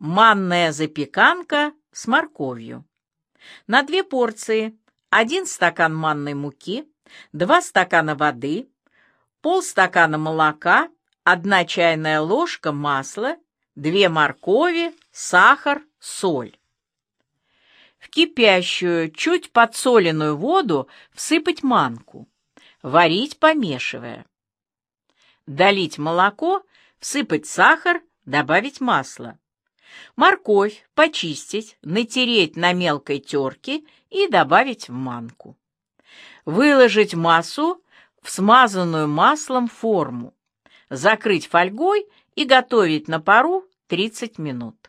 Манная запеканка с морковью. На 2 порции: 1 стакан манной муки, 2 стакана воды, полстакана молока, 1 чайная ложка масла, 2 моркови, сахар, соль. В кипящую, чуть подсоленную воду всыпать манку, варить, помешивая. Долить молоко, всыпать сахар, добавить масло. Морковь почистить, натереть на мелкой терке и добавить в манку. Выложить массу в смазанную маслом форму, закрыть фольгой и готовить на пару 30 минут.